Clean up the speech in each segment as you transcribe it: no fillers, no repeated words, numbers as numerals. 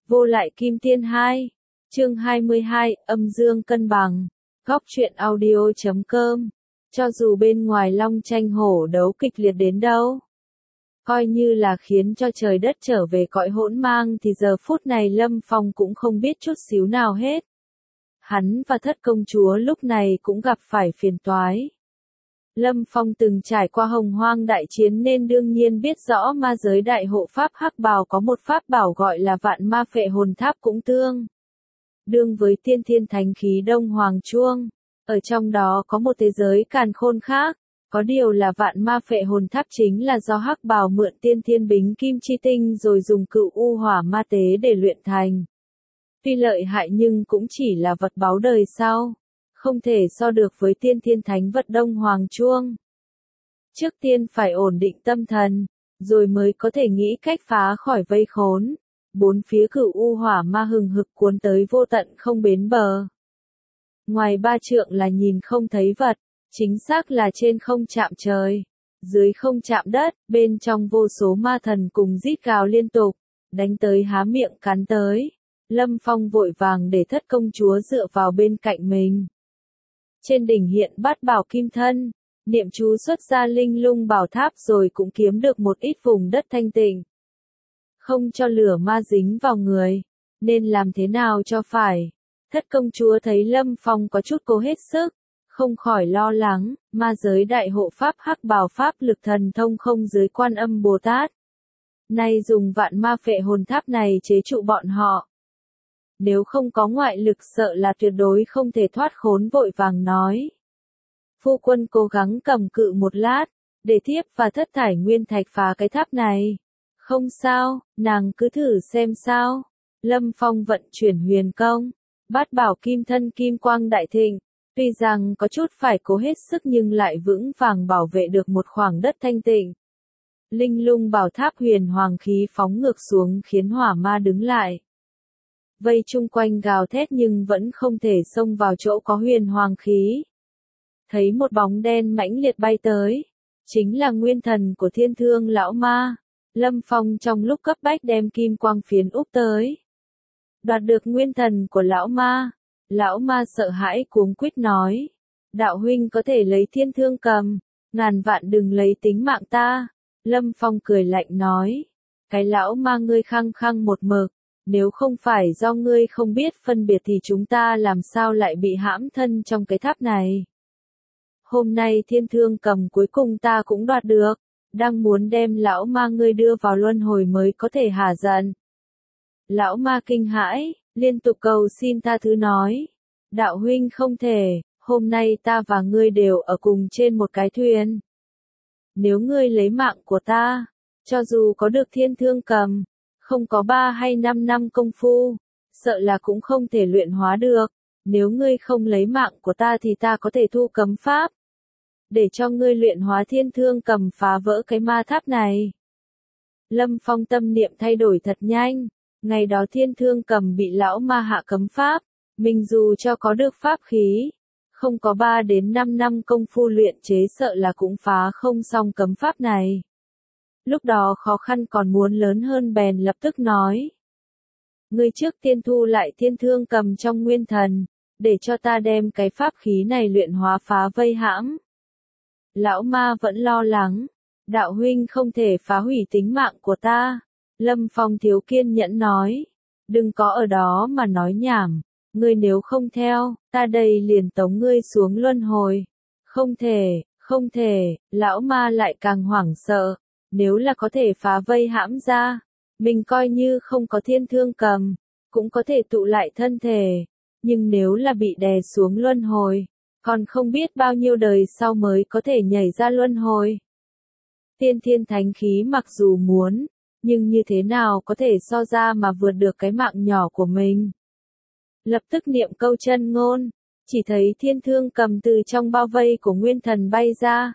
Vô lại kim tiên 2. Chương 22, âm dương cân bằng. Góc truyện audio.com. Cho dù bên ngoài long tranh hổ đấu kịch liệt đến đâu, coi như là khiến cho trời đất trở về cõi hỗn mang thì giờ phút này Lâm Phong cũng không biết chút xíu nào hết. Hắn và thất công chúa lúc này cũng gặp phải phiền toái. Lâm Phong từng trải qua hồng hoang đại chiến nên đương nhiên biết rõ ma giới đại hộ pháp hắc bào có một pháp bảo gọi là vạn ma phệ hồn tháp cũng tương đương với tiên thiên thánh khí đông hoàng chuông. Ở trong đó có một thế giới càn khôn khác, có điều là vạn ma phệ hồn tháp chính là do hắc bào mượn tiên thiên bính kim chi tinh rồi dùng cựu u hỏa ma tế để luyện thành. Tuy lợi hại nhưng cũng chỉ là vật báu đời sau, không thể so được với tiên thiên thánh vật đông hoàng chuông. Trước tiên phải ổn định tâm thần, rồi mới có thể nghĩ cách phá khỏi vây khốn. Bốn phía cửu u hỏa ma hừng hực cuốn tới vô tận không bến bờ. Ngoài 3 trượng là nhìn không thấy vật, chính xác là trên không chạm trời, dưới không chạm đất, bên trong vô số ma thần cùng rít gào liên tục, đánh tới há miệng cắn tới. Lâm Phong vội vàng để thất công chúa dựa vào bên cạnh mình. Trên đỉnh hiện bát bảo kim thân, niệm chú xuất ra linh lung bảo tháp rồi cũng kiếm được một ít vùng đất thanh tịnh. Không cho lửa ma dính vào người, nên làm thế nào cho phải. Thất công chúa thấy Lâm Phong có chút cố hết sức, không khỏi lo lắng, ma giới đại hộ pháp hắc bào pháp lực thần thông không dưới Quan Âm Bồ Tát. Nay dùng vạn ma phệ hồn tháp này chế trụ bọn họ. Nếu không có ngoại lực sợ là tuyệt đối không thể thoát khốn, vội vàng nói. Phu quân cố gắng cầm cự một lát, để thiếp và thất thải nguyên thạch phá cái tháp này. Không sao, nàng cứ thử xem sao. Lâm Phong vận chuyển huyền công, bát bảo kim thân kim quang đại thịnh, tuy rằng có chút phải cố hết sức nhưng lại vững vàng bảo vệ được một khoảng đất thanh tịnh. Linh lung bảo tháp huyền hoàng khí phóng ngược xuống khiến hỏa ma đứng lại. Vây chung quanh gào thét nhưng vẫn không thể xông vào chỗ có huyền hoàng khí. Thấy một bóng đen mãnh liệt bay tới, chính là nguyên thần của thiên thương lão ma. Lâm Phong trong lúc cấp bách đem kim quang phiến úp tới. Đoạt được nguyên thần của lão ma sợ hãi cuống quýt nói. Đạo huynh có thể lấy thiên thương cầm, ngàn vạn đừng lấy tính mạng ta. Lâm Phong cười lạnh nói. Cái lão ma ngươi khăng khăng một mực, nếu không phải do ngươi không biết phân biệt thì chúng ta làm sao lại bị hãm thân trong cái tháp này. Hôm nay thiên thương cầm cuối cùng ta cũng đoạt được. Đang muốn đem lão ma ngươi đưa vào luân hồi mới có thể hả giận. Lão ma kinh hãi, liên tục cầu xin tha thứ nói. Đạo huynh không thể, hôm nay ta và ngươi đều ở cùng trên một cái thuyền. Nếu ngươi lấy mạng của ta, cho dù có được thiên thương cầm, không có 3 hay 5 năm công phu, sợ là cũng không thể luyện hóa được. Nếu ngươi không lấy mạng của ta thì ta có thể thu cấm pháp, để cho ngươi luyện hóa thiên thương cầm phá vỡ cái ma tháp này. Lâm Phong tâm niệm thay đổi thật nhanh, ngày đó thiên thương cầm bị lão ma hạ cấm pháp, mình dù cho có được pháp khí, không có 3 đến 5 năm công phu luyện chế sợ là cũng phá không xong cấm pháp này. Lúc đó khó khăn còn muốn lớn hơn bèn lập tức nói. Ngươi trước tiên thu lại thiên thương cầm trong nguyên thần, để cho ta đem cái pháp khí này luyện hóa phá vây hãm. Lão ma vẫn lo lắng, đạo huynh không thể phá hủy tính mạng của ta. Lâm Phong thiếu kiên nhẫn nói, đừng có ở đó mà nói nhảm, ngươi nếu không theo, ta đây liền tống ngươi xuống luân hồi. Không thể, lão ma lại càng hoảng sợ, nếu là có thể phá vây hãm ra, mình coi như không có thiên thương cầm, cũng có thể tụ lại thân thể, nhưng nếu là bị đè xuống luân hồi, còn không biết bao nhiêu đời sau mới có thể nhảy ra luân hồi. Tiên thiên thánh khí mặc dù muốn, nhưng như thế nào có thể so ra mà vượt được cái mạng nhỏ của mình. Lập tức niệm câu chân ngôn, chỉ thấy thiên thương cầm từ trong bao vây của nguyên thần bay ra.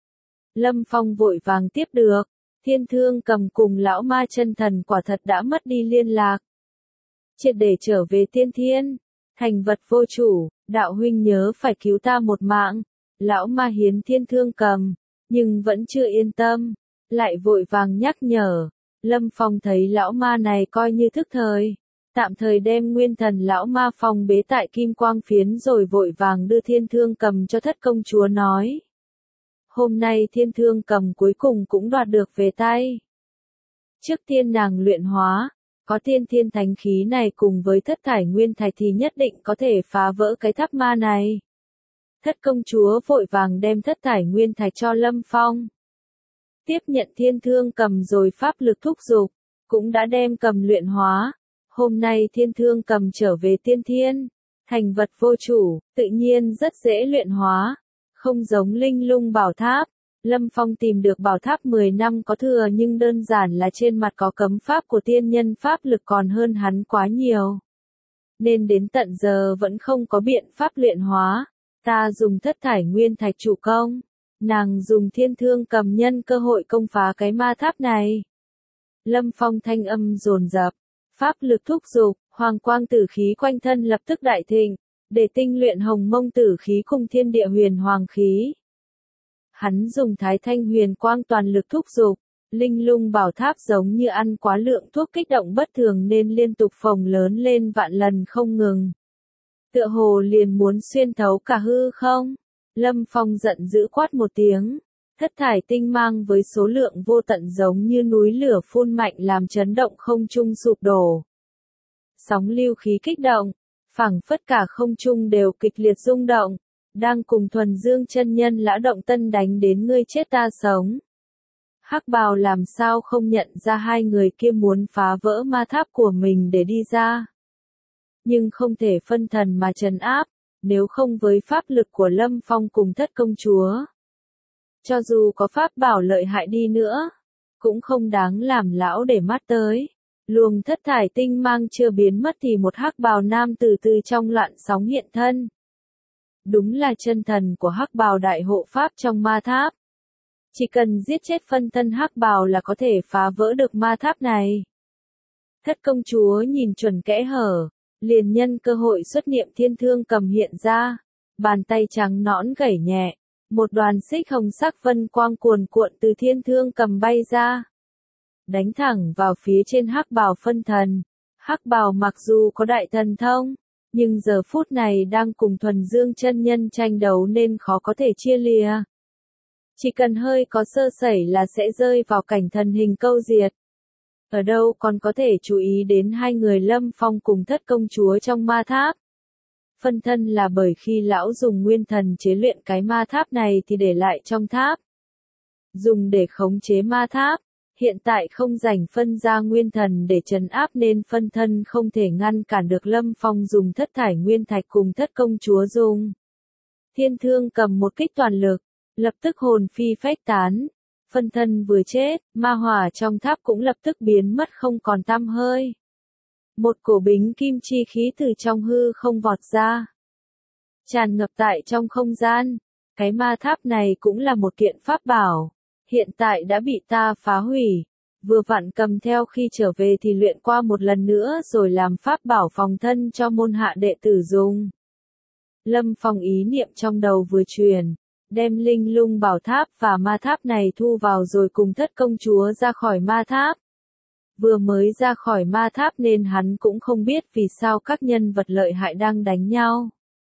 Lâm Phong vội vàng tiếp được, thiên thương cầm cùng lão ma chân thần quả thật đã mất đi liên lạc. Triệt để trở về tiên thiên, thành vật vô chủ, đạo huynh nhớ phải cứu ta một mạng. Lão ma hiến thiên thương cầm, nhưng vẫn chưa yên tâm, lại vội vàng nhắc nhở. Lâm Phong thấy lão ma này coi như thức thời, tạm thời đem nguyên thần lão ma phong bế tại kim quang phiến rồi vội vàng đưa thiên thương cầm cho thất công chúa nói. Hôm nay thiên thương cầm cuối cùng cũng đoạt được về tay. Trước tiên nàng luyện hóa, có tiên thiên thánh khí này cùng với thất thải nguyên thạch thì nhất định có thể phá vỡ cái tháp ma này. Thất công chúa vội vàng đem thất thải nguyên thạch cho Lâm Phong. Tiếp nhận thiên thương cầm rồi pháp lực thúc giục, cũng đã đem cầm luyện hóa. Hôm nay thiên thương cầm trở về tiên thiên, thành vật vô chủ, tự nhiên rất dễ luyện hóa, không giống linh lung bảo tháp. Lâm Phong tìm được bảo tháp 10 năm có thừa nhưng đơn giản là trên mặt có cấm pháp của tiên nhân pháp lực còn hơn hắn quá nhiều. Nên đến tận giờ vẫn không có biện pháp luyện hóa. Ta dùng thất thải nguyên thạch chủ công, nàng dùng thiên thương cầm nhân cơ hội công phá cái ma tháp này. Lâm Phong thanh âm dồn dập, pháp lực thúc giục, hoàng quang tử khí quanh thân lập tức đại thịnh, để tinh luyện hồng mông tử khí cùng thiên địa huyền hoàng khí. Hắn dùng thái thanh huyền quang toàn lực thúc giục, linh lung bảo tháp giống như ăn quá lượng thuốc kích động bất thường nên liên tục phồng lớn lên vạn lần không ngừng. Tựa hồ liền muốn xuyên thấu cả hư không. Lâm Phong giận dữ quát một tiếng. Thất thải tinh mang với số lượng vô tận giống như núi lửa phun mạnh làm chấn động không trung sụp đổ. Sóng lưu khí kích động, phảng phất cả không trung đều kịch liệt rung động. Đang cùng thuần dương chân nhân lã động tân đánh đến ngươi chết ta sống. Hắc bào làm sao không nhận ra hai người kia muốn phá vỡ ma tháp của mình để đi ra. Nhưng không thể phân thần mà trấn áp, nếu không với pháp lực của Lâm Phong cùng thất công chúa. Cho dù có pháp bảo lợi hại đi nữa, cũng không đáng làm lão để mắt tới. Luồng thất thải tinh mang chưa biến mất thì một hắc bào nam từ từ trong loạn sóng hiện thân. Đúng là chân thần của hắc bào đại hộ pháp trong ma tháp. Chỉ cần giết chết phân thân hắc bào là có thể phá vỡ được ma tháp này. Thất công chúa nhìn chuẩn kẽ hở, liền nhân cơ hội xuất niệm thiên thương cầm hiện ra, bàn tay trắng nõn gảy nhẹ, một đoàn xích hồng sắc vân quang cuồn cuộn từ thiên thương cầm bay ra, đánh thẳng vào phía trên hắc bào phân thần. Hắc bào mặc dù có đại thần thông, nhưng giờ phút này đang cùng thuần dương chân nhân tranh đấu nên khó có thể chia lìa. Chỉ cần hơi có sơ sẩy là sẽ rơi vào cảnh thần hình câu diệt. Ở đâu còn có thể chú ý đến hai người Lâm Phong cùng thất công chúa trong ma tháp. Phân thân là bởi khi lão dùng nguyên thần chế luyện cái ma tháp này thì để lại trong tháp. Dùng để khống chế ma tháp, hiện tại không rảnh phân ra nguyên thần để trấn áp nên phân thân không thể ngăn cản được Lâm Phong dùng thất thải nguyên thạch cùng thất công chúa dùng. Thiên thương cầm một kích toàn lực, lập tức hồn phi phách tán. Phân thân vừa chết, ma hỏa trong tháp cũng lập tức biến mất không còn tăm hơi. Một cổ bính kim chi khí từ trong hư không vọt ra, tràn ngập tại trong không gian. Cái ma tháp này cũng là một kiện pháp bảo, hiện tại đã bị ta phá hủy. Vừa vặn cầm theo khi trở về thì luyện qua một lần nữa rồi làm pháp bảo phòng thân cho môn hạ đệ tử dùng. Lâm Phong ý niệm trong đầu vừa truyền, đem linh lung bảo tháp và ma tháp này thu vào rồi cùng thất công chúa ra khỏi ma tháp. Vừa mới ra khỏi ma tháp nên hắn cũng không biết vì sao các nhân vật lợi hại đang đánh nhau.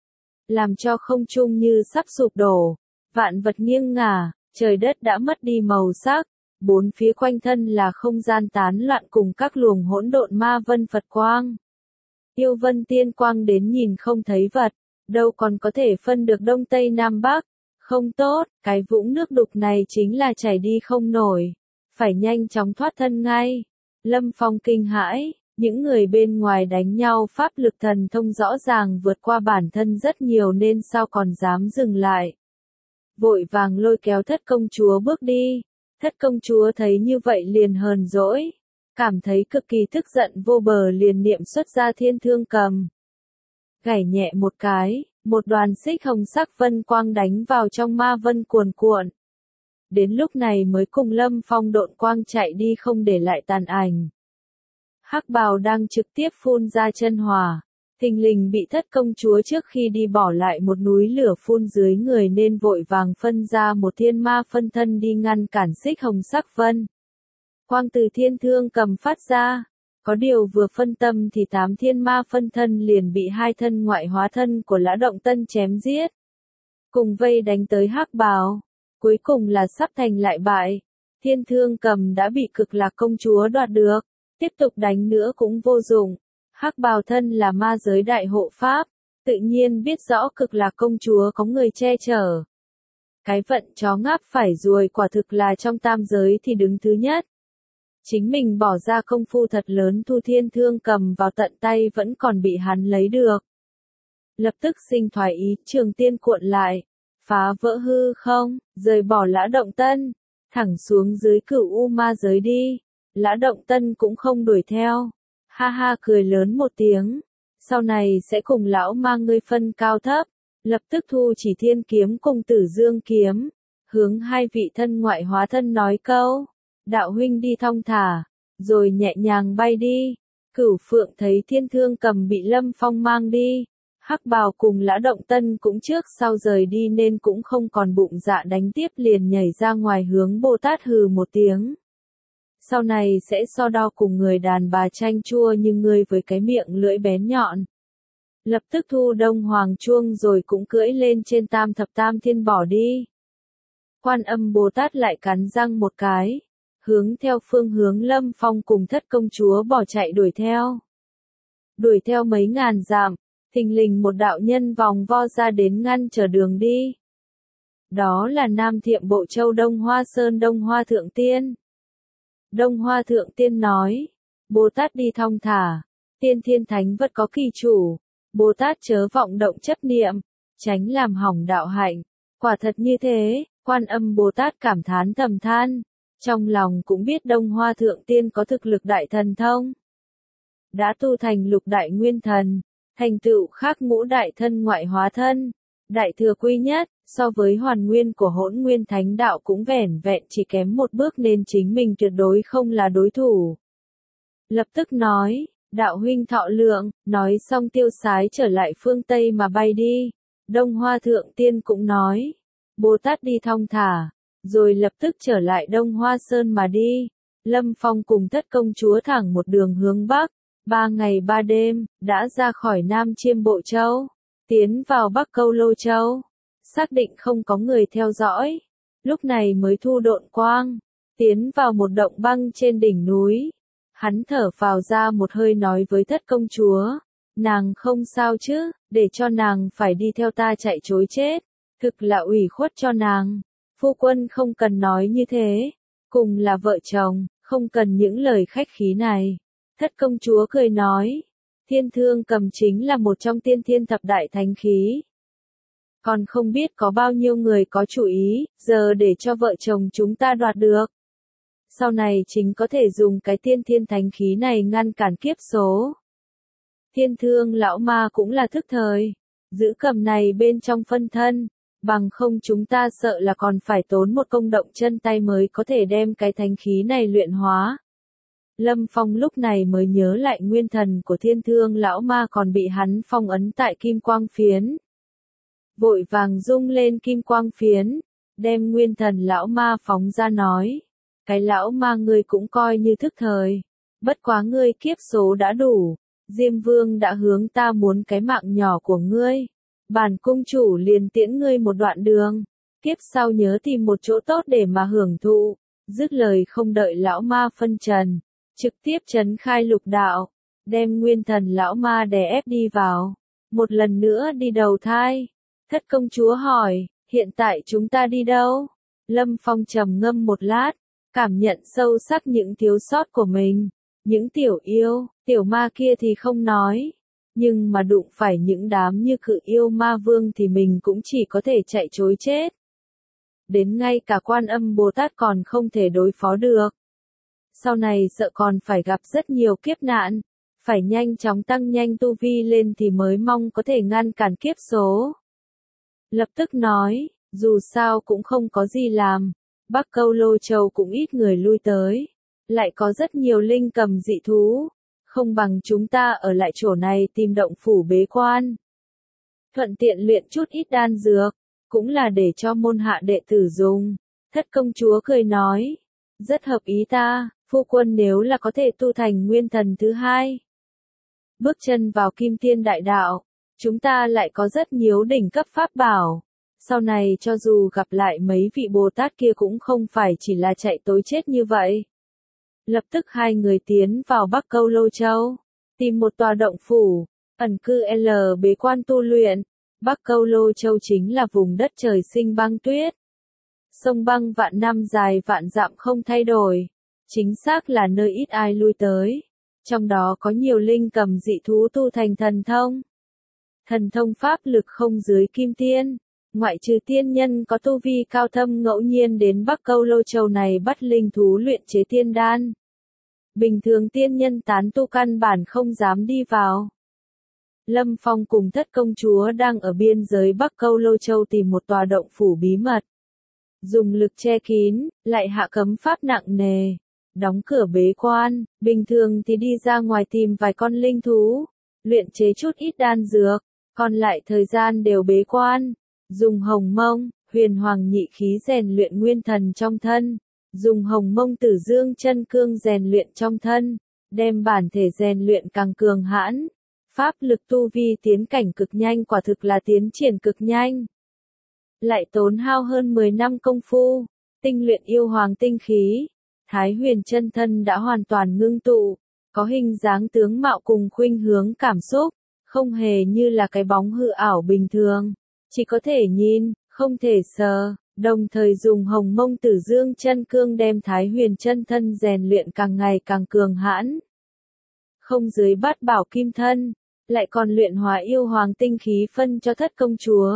Làm cho không trung như sắp sụp đổ, vạn vật nghiêng ngả, trời đất đã mất đi màu sắc, bốn phía quanh thân là không gian tán loạn cùng các luồng hỗn độn ma vân Phật quang. Yêu vân tiên quang đến nhìn không thấy vật, đâu còn có thể phân được đông tây nam bắc. Không tốt, cái vũng nước đục này chính là chảy đi không nổi. Phải nhanh chóng thoát thân ngay. Lâm Phong kinh hãi, những người bên ngoài đánh nhau pháp lực thần thông rõ ràng vượt qua bản thân rất nhiều nên sao còn dám dừng lại. Vội vàng lôi kéo thất công chúa bước đi. Thất công chúa thấy như vậy liền hờn dỗi, cảm thấy cực kỳ tức giận vô bờ liền niệm xuất ra thiên thương cầm. Gảy nhẹ một cái. Một đoàn xích hồng sắc vân quang đánh vào trong ma vân cuồn cuộn. Đến lúc này mới cùng Lâm Phong độn quang chạy đi không để lại tàn ảnh. Hắc bào đang trực tiếp phun ra chân hỏa, thình lình bị thất công chúa trước khi đi bỏ lại một núi lửa phun dưới người nên vội vàng phân ra một thiên ma phân thân đi ngăn cản xích hồng sắc vân. Quang từ thiên thương cầm phát ra, Có điều vừa phân tâm thì 8 thiên ma phân thân liền bị 2 thân ngoại hóa thân của Lã Động Tân chém giết. Cùng vây đánh tới Hắc Bào. Cuối cùng là sắp thành lại bại. Thiên Thương Cầm đã bị Cực Lạc công chúa đoạt được. Tiếp tục đánh nữa cũng vô dụng. Hắc Bào thân là ma giới đại hộ pháp. Tự nhiên biết rõ Cực Lạc công chúa có người che chở. Cái vận chó ngáp phải ruồi quả thực là trong tam giới thì đứng thứ nhất. Chính mình bỏ ra công phu thật lớn thu Thiên Thương Cầm vào tận tay vẫn còn bị hắn lấy được. Lập tức sinh thoái ý, Trường Tiên cuộn lại, phá vỡ hư không, rời bỏ Lã Động Tân, thẳng xuống dưới Cửu U ma giới đi. Lã Động Tân cũng không đuổi theo, ha ha cười lớn một tiếng, sau này sẽ cùng lão ma ngươi phân cao thấp, lập tức thu Chỉ Thiên kiếm cùng Tử Dương kiếm, hướng 2 vị thân ngoại hóa thân nói câu, đạo huynh đi thong thả, rồi nhẹ nhàng bay đi. Cửu Phượng thấy Thiên Thương Cầm bị Lâm Phong mang đi, Hắc Bào cùng Lã Động Tân cũng trước sau rời đi nên cũng không còn bụng dạ đánh tiếp, liền nhảy ra ngoài hướng Bồ Tát hừ một tiếng. Sau này sẽ so đo cùng người đàn bà chanh chua như ngươi với cái miệng lưỡi bén nhọn. Lập tức thu Đông Hoàng chuông rồi cũng cưỡi lên trên Tam Thập Tam Thiên bỏ đi. Quan Âm Bồ Tát lại cắn răng một cái, hướng theo phương hướng Lâm Phong cùng Thất công chúa bỏ chạy đuổi theo. Đuổi theo mấy ngàn dặm, thình lình một đạo nhân vòng vo ra đến ngăn trở đường đi. Đó là Nam Thiệm Bộ Châu Đông Hoa Sơn Đông Hoa Thượng Tiên. Đông Hoa Thượng Tiên nói, Bồ Tát đi thong thả, tiên thiên thánh vật có kỳ chủ, Bồ Tát chớ vọng động chấp niệm, tránh làm hỏng đạo hạnh. Quả thật như thế, Quan Âm Bồ Tát cảm thán thầm than, trong lòng cũng biết Đông Hoa Thượng Tiên có thực lực đại thần thông. Đã tu thành lục đại nguyên thần, thành tựu khác ngũ đại thân ngoại hóa thân, đại thừa quy nhất, so với hoàn nguyên của Hỗn Nguyên Thánh Đạo cũng vẻn vẹn chỉ kém một bước nên chính mình tuyệt đối không là đối thủ. Lập tức nói, đạo huynh thọ lượng, nói xong tiêu sái trở lại phương Tây mà bay đi. Đông Hoa Thượng Tiên cũng nói, Bồ Tát đi thong thả, rồi lập tức trở lại Đông Hoa Sơn mà đi. Lâm Phong cùng Thất công chúa thẳng một đường hướng Bắc, 3 ngày 3 đêm, đã ra khỏi Nam Chiêm Bộ Châu, tiến vào Bắc Câu Lô Châu, xác định không có người theo dõi, lúc này mới thu độn quang, tiến vào một động băng trên đỉnh núi. Hắn thở phào ra một hơi nói với Thất công chúa, nàng không sao chứ, để cho nàng phải đi theo ta chạy trối chết, thực là ủy khuất cho nàng. Phu quân không cần nói như thế, cùng là vợ chồng, không cần những lời khách khí này. Thất công chúa cười nói, Thiên Thương Cầm chính là một trong tiên thiên thập đại thánh khí. Còn không biết có bao nhiêu người có chủ ý, giờ để cho vợ chồng chúng ta đoạt được. Sau này chính có thể dùng cái tiên thiên thánh khí này ngăn cản kiếp số. Thiên Thương lão ma cũng là thức thời, giữ cầm này bên trong phân thân, bằng không chúng ta sợ là còn phải tốn một công động chân tay mới có thể đem cái thánh khí này luyện hóa. Lâm Phong lúc này mới nhớ lại nguyên thần của Thiên Thương lão ma còn bị hắn phong ấn tại kim quang phiến. Vội vàng rung lên kim quang phiến, đem nguyên thần lão ma phóng ra nói, cái lão ma ngươi cũng coi như thức thời, bất quá ngươi kiếp số đã đủ, Diêm Vương đã hướng ta muốn cái mạng nhỏ của ngươi, bản cung chủ liền tiễn ngươi một đoạn đường, kiếp sau nhớ tìm một chỗ tốt để mà hưởng thụ. Dứt lời không đợi lão ma phân trần, trực tiếp trấn khai lục đạo, đem nguyên thần lão ma đè ép đi vào, một lần nữa đi đầu thai. Thất công chúa hỏi, hiện tại chúng ta đi đâu? Lâm Phong trầm ngâm một lát, cảm nhận sâu sắc những thiếu sót của mình. Những tiểu yêu, tiểu ma kia thì không nói, nhưng mà đụng phải những đám như Cự Yêu Ma Vương thì mình cũng chỉ có thể chạy trối chết. Đến ngay cả Quan Âm Bồ Tát còn không thể đối phó được. Sau này sợ còn phải gặp rất nhiều kiếp nạn, phải nhanh chóng tăng nhanh tu vi lên thì mới mong có thể ngăn cản kiếp số. Lập tức nói, dù sao cũng không có gì làm, Bắc Câu Lô Châu cũng ít người lui tới, lại có rất nhiều linh cầm dị thú, không bằng chúng ta ở lại chỗ này tìm động phủ bế quan. Thuận tiện luyện chút ít đan dược, cũng là để cho môn hạ đệ tử dùng. Thất công chúa cười nói, rất hợp ý ta, Phu quân nếu là có thể tu thành nguyên thần thứ hai, bước chân vào kim tiên đại đạo, chúng ta lại có rất nhiều đỉnh cấp pháp bảo. Sau này cho dù gặp lại mấy vị Bồ Tát kia cũng không phải chỉ là chạy tối chết như vậy. Lập tức hai người tiến vào Bắc Câu Lô Châu, tìm một tòa động phủ, ẩn cư bế quan tu luyện. Bắc Câu Lô Châu chính là vùng đất trời sinh băng tuyết. Sông băng vạn năm dài vạn dặm không thay đổi, chính xác là nơi ít ai lui tới. Trong đó có nhiều linh cầm dị thú tu thành thần thông. Thần thông pháp lực không dưới kim tiên, ngoại trừ tiên nhân có tu vi cao thâm ngẫu nhiên đến Bắc Câu Lô Châu này bắt linh thú luyện chế tiên đan. Bình thường tiên nhân tán tu căn bản không dám đi vào. Lâm Phong cùng Thất công chúa đang ở biên giới Bắc Câu Lô Châu tìm một tòa động phủ bí mật. Dùng lực che kín, lại hạ cấm pháp nặng nề. Đóng cửa bế quan, bình thường thì đi ra ngoài tìm vài con linh thú, luyện chế chút ít đan dược, còn lại thời gian đều bế quan. Dùng hồng mông, huyền hoàng nhị khí rèn luyện nguyên thần trong thân. Dùng hồng mông tử dương chân cương rèn luyện trong thân, đem bản thể rèn luyện càng cường hãn. Pháp lực tu vi tiến cảnh cực nhanh, quả thực là tiến triển cực nhanh. Lại tốn hao hơn 10 năm công phu, tinh luyện yêu hoàng tinh khí. Thái huyền chân thân đã hoàn toàn ngưng tụ, có hình dáng tướng mạo cùng khuynh hướng cảm xúc, không hề như là cái bóng hư ảo bình thường. Chỉ có thể nhìn, không thể sờ, đồng thời dùng hồng mông tử dương chân cương đem Thái huyền chân thân rèn luyện càng ngày càng cường hãn. Không dưới bát bảo kim thân, lại còn luyện hóa yêu hoàng tinh khí phân cho Thất công chúa.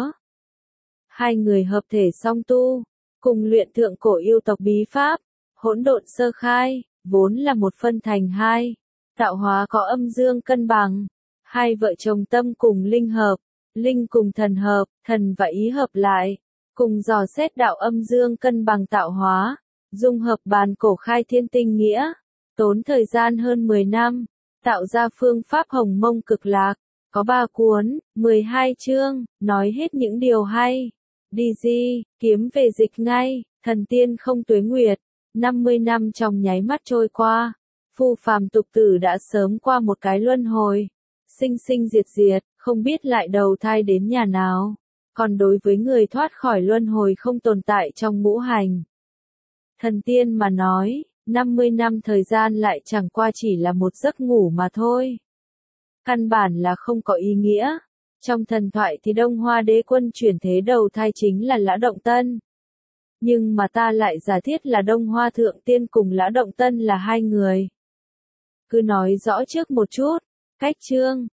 Hai người hợp thể song tu, cùng luyện thượng cổ yêu tộc bí pháp, hỗn độn sơ khai, vốn là một phân thành hai. Tạo hóa có âm dương cân bằng, hai vợ chồng tâm cùng linh hợp, linh cùng thần hợp, thần và ý hợp lại, cùng dò xét đạo âm dương cân bằng tạo hóa, dung hợp bàn cổ khai thiên tinh nghĩa, tốn thời gian hơn 10 năm, tạo ra phương pháp hồng mông cực lạc, có 3 cuốn, 12 chương, nói hết những điều hay. Đi di, kiếm về dịch ngay, thần tiên không tuế nguyệt, 50 năm trong nháy mắt trôi qua, phù phàm tục tử đã sớm qua một cái luân hồi, sinh sinh diệt diệt, không biết lại đầu thai đến nhà nào. Còn đối với người thoát khỏi luân hồi không tồn tại trong ngũ hành thần tiên mà nói, 50 năm thời gian lại chẳng qua chỉ là một giấc ngủ mà thôi. Căn bản là không có ý nghĩa. Trong thần thoại thì Đông Hoa đế quân chuyển thế đầu thai chính là Lã Động Tân. Nhưng mà ta lại giả thiết là Đông Hoa thượng tiên cùng Lã Động Tân là hai người. Cứ nói rõ trước một chút, cách chương.